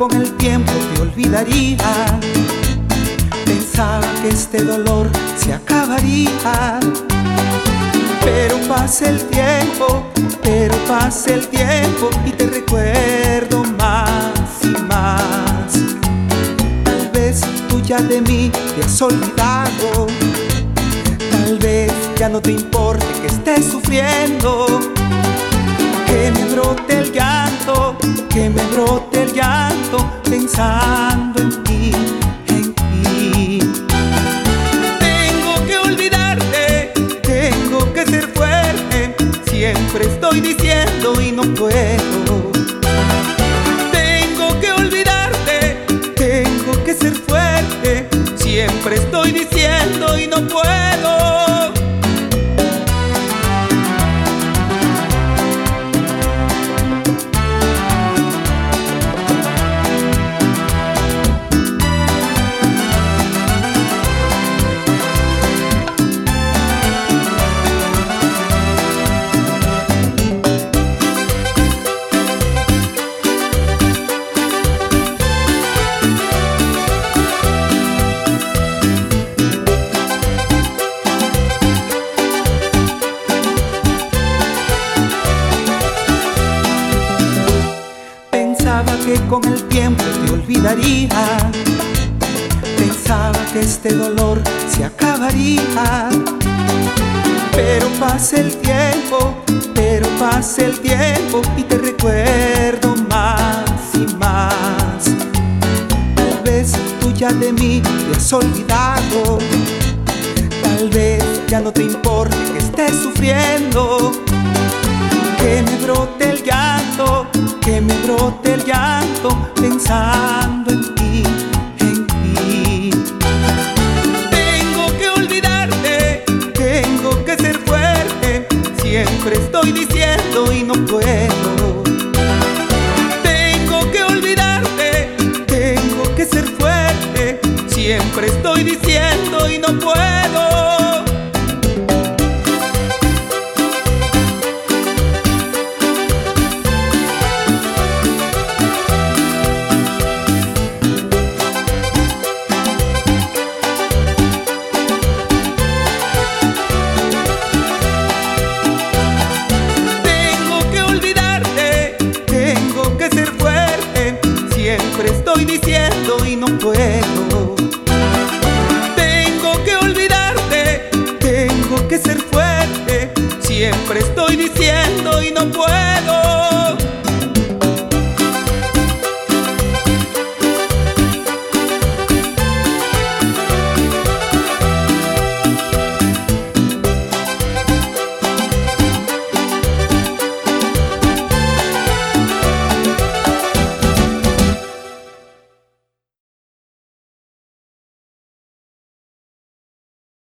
con el tiempo te olvidaría. Pensaba que este dolor se acabaría. Pero pasa el tiempo, y te recuerdo más y más. Tal vez tú ya de mí te has olvidado. Tal vez ya no te importe que estés sufriendo. Que me brote el llanto, pensando en ti, en ti. Tengo que olvidarte, tengo que ser fuerte. Siempre estoy diciendo y no puedo. Tengo que olvidarte, tengo que ser fuerte. Siempre estoy diciendo y no puedo. Pensaba que con el tiempo te olvidaría. Pensaba que este dolor se acabaría. Pero pasa el tiempo, y te recuerdo más y más. Tal vez tú ya de mí te has olvidado. Tal vez ya no te importe que estés sufriendo. Que me brote el llanto, pensando en ti, en ti. Tengo que olvidarte, tengo que ser fuerte. Siempre estoy diciendo y no puedo. Tengo que olvidarte, tengo que ser fuerte. Siempre estoy diciendo y no puedo. Siempre estoy diciendo y no puedo. Tengo que olvidarte, tengo que ser fuerte. Siempre estoy